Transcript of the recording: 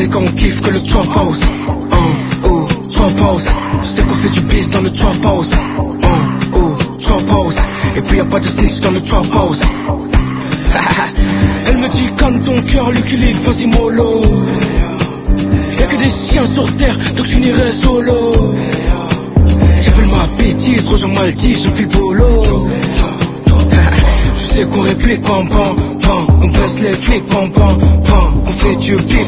parler quand on kiffe que le trap house. Oh, trap house. Tu sais qu'on fait du biz dans le trap house. Oh, trap house. Et puis y'a pas de snitch dans le trap house. Elle me dit calme ton cœur, Lucky Luke, vas-y mollo. Y'a que des chiens sur terre, donc j'finirai solo. J'appelle ma bêtise, rejoins Maldives, je file polo. Je sais qu'on réplique pam pam pam, qu'on baisse les flics pam pam pam, qu'on fait du beat